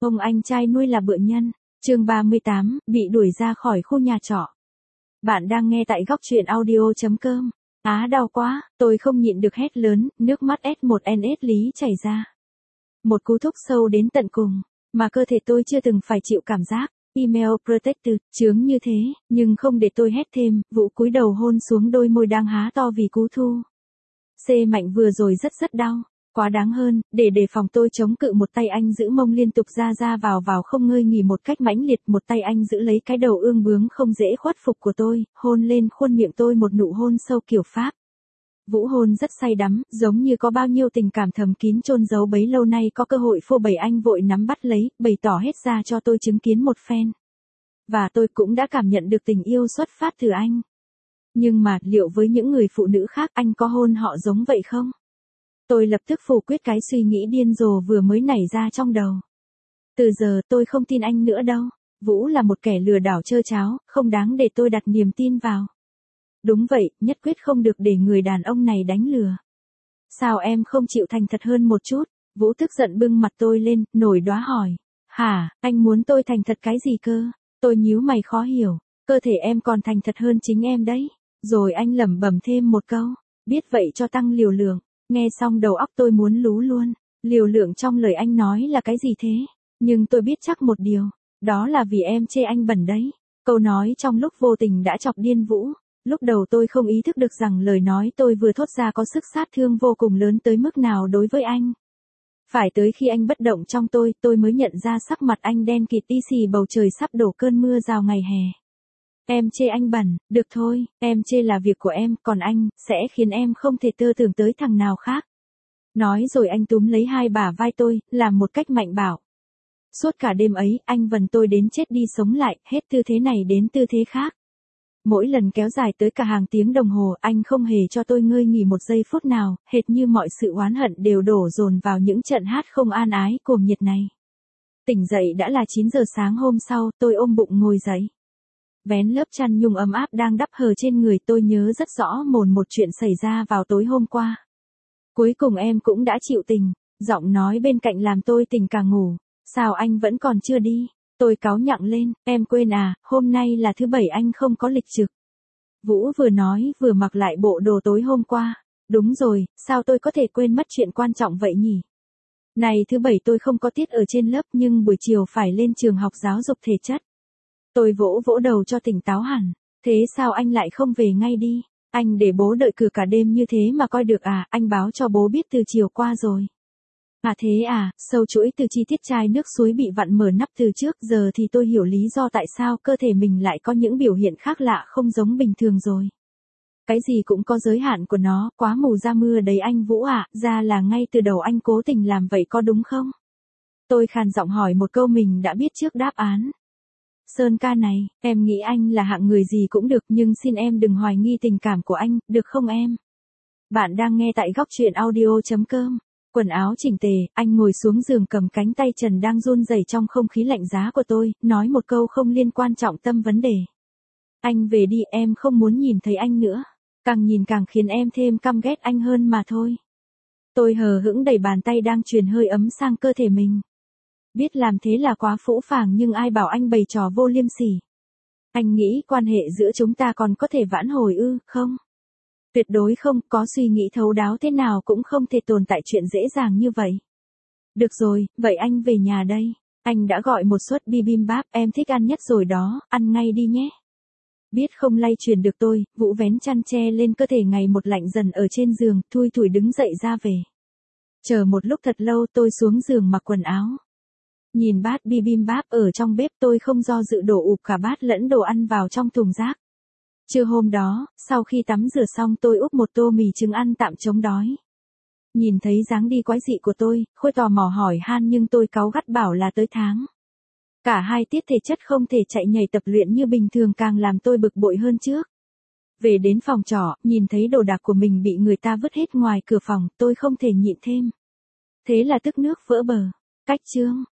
Ông anh trai nuôi là bựa nhân. Chương 38, bị đuổi ra khỏi khu nhà trọ. Bạn đang nghe tại góc truyện audio.com. Á đau quá, tôi không nhịn được hét lớn, nước mắt S1NS lý chảy ra. Một cú thúc sâu đến tận cùng, mà cơ thể tôi chưa từng phải chịu cảm giác. Email protected, chướng như thế, nhưng không để tôi hét thêm, Vũ cúi đầu hôn xuống đôi môi đang há to vì cú thu. C mạnh vừa rồi rất đau. Quá đáng hơn, để đề phòng tôi chống cự một tay anh giữ mông liên tục ra vào không ngơi nghỉ một cách mãnh liệt, một tay anh giữ lấy cái đầu ương bướng không dễ khuất phục của tôi, hôn lên khuôn miệng tôi một nụ hôn sâu kiểu Pháp. Vũ hôn rất say đắm, giống như có bao nhiêu tình cảm thầm kín chôn giấu bấy lâu nay có cơ hội phô bày, anh vội nắm bắt lấy, bày tỏ hết ra cho tôi chứng kiến một phen. Và tôi cũng đã cảm nhận được tình yêu xuất phát từ anh. Nhưng mà, liệu với những người phụ nữ khác anh có hôn họ giống vậy không? Tôi lập tức phủ quyết cái suy nghĩ điên rồ vừa mới nảy ra trong đầu. Từ giờ tôi không tin anh nữa đâu. Vũ là một kẻ lừa đảo trơ tráo, không đáng để tôi đặt niềm tin vào. Đúng vậy, nhất quyết không được để người đàn ông này đánh lừa. Sao em không chịu thành thật hơn một chút? Vũ tức giận bưng mặt tôi lên, nổi đoá hỏi. Hả, anh muốn tôi thành thật cái gì cơ? Tôi nhíu mày khó hiểu. Cơ thể em còn thành thật hơn chính em đấy. Rồi anh lẩm bẩm thêm một câu. Biết vậy cho tăng liều lượng. Nghe xong đầu óc tôi muốn lú luôn. Liều lượng trong lời anh nói là cái gì thế? Nhưng tôi biết chắc một điều. Đó là vì em chê anh bẩn đấy. Câu nói trong lúc vô tình đã chọc điên Vũ. Lúc đầu tôi không ý thức được rằng lời nói tôi vừa thốt ra có sức sát thương vô cùng lớn tới mức nào đối với anh. Phải tới khi anh bất động trong tôi mới nhận ra sắc mặt anh đen kịt tí xì, bầu trời sắp đổ cơn mưa rào ngày hè. Em chê anh bẩn, được thôi, em chê là việc của em, còn anh, sẽ khiến em không thể tơ tưởng tới thằng nào khác. Nói rồi anh túm lấy hai bả vai tôi, làm một cách mạnh bạo. Suốt cả đêm ấy, anh vần tôi đến chết đi sống lại, hết tư thế này đến tư thế khác. Mỗi lần kéo dài tới cả hàng tiếng đồng hồ, anh không hề cho tôi ngơi nghỉ một giây phút nào, hệt như mọi sự oán hận đều đổ dồn vào những trận hát không an ái cuồng nhiệt này. Tỉnh dậy đã là 9 giờ sáng hôm sau, tôi ôm bụng ngồi dậy. Vén lớp chăn nhung ấm áp đang đắp hờ trên người, tôi nhớ rất rõ một chuyện xảy ra vào tối hôm qua. Cuối cùng em cũng đã chịu tình, giọng nói bên cạnh làm tôi tỉnh cả ngủ. Sao anh vẫn còn chưa đi? Tôi cáu nhặng lên, em quên à, hôm nay là thứ Bảy anh không có lịch trực. Vũ vừa nói vừa mặc lại bộ đồ tối hôm qua. Đúng rồi, sao tôi có thể quên mất chuyện quan trọng vậy nhỉ? Này thứ Bảy tôi không có tiết ở trên lớp nhưng buổi chiều phải lên trường học giáo dục thể chất. Tôi vỗ đầu cho tỉnh táo hẳn. Thế sao anh lại không về ngay đi? Anh để bố đợi cửa cả đêm như thế mà coi được à? Anh báo cho bố biết từ chiều qua rồi. À thế à, sâu chuỗi từ chi tiết chai nước suối bị vặn mở nắp từ trước giờ thì tôi hiểu lý do tại sao cơ thể mình lại có những biểu hiện khác lạ không giống bình thường rồi. Cái gì cũng có giới hạn của nó, quá mù ra mưa đấy anh Vũ ạ, ra là ngay từ đầu anh cố tình làm vậy có đúng không? Tôi khàn giọng hỏi một câu mình đã biết trước đáp án. Sơn ca này, em nghĩ anh là hạng người gì cũng được nhưng xin em đừng hoài nghi tình cảm của anh, được không em? Bạn đang nghe tại góc truyện audio.com. Quần áo chỉnh tề, anh ngồi xuống giường cầm cánh tay trần đang run rẩy trong không khí lạnh giá của tôi, nói một câu không liên quan trọng tâm vấn đề. Anh về đi, em không muốn nhìn thấy anh nữa. Càng nhìn càng khiến em thêm căm ghét anh hơn mà thôi. Tôi hờ hững đẩy bàn tay đang truyền hơi ấm sang cơ thể mình. Biết làm thế là quá phũ phàng nhưng ai bảo anh bày trò vô liêm sỉ. Anh nghĩ quan hệ giữa chúng ta còn có thể vãn hồi ư, không? Tuyệt đối không, có suy nghĩ thấu đáo thế nào cũng không thể tồn tại chuyện dễ dàng như vậy. Được rồi, vậy anh về nhà đây. Anh đã gọi một suất bibimbap, em thích ăn nhất rồi đó, ăn ngay đi nhé. Biết không lay truyền được tôi, Vũ vén chăn che lên cơ thể ngày một lạnh dần ở trên giường, thui thủi đứng dậy ra về. Chờ một lúc thật lâu tôi xuống giường mặc quần áo. Nhìn bát bibimbap ở trong bếp tôi không do dự đổ ụp cả bát lẫn đồ ăn vào trong thùng rác. Trưa hôm đó, sau khi tắm rửa xong tôi úp một tô mì trứng ăn tạm chống đói. Nhìn thấy dáng đi quái dị của tôi, Khôi tò mò hỏi han nhưng tôi cáu gắt bảo là tới tháng. Cả hai tiết thể chất không thể chạy nhảy tập luyện như bình thường càng làm tôi bực bội hơn trước. Về đến phòng trọ, nhìn thấy đồ đạc của mình bị người ta vứt hết ngoài cửa phòng, tôi không thể nhịn thêm. Thế là tức nước vỡ bờ. Cách chương.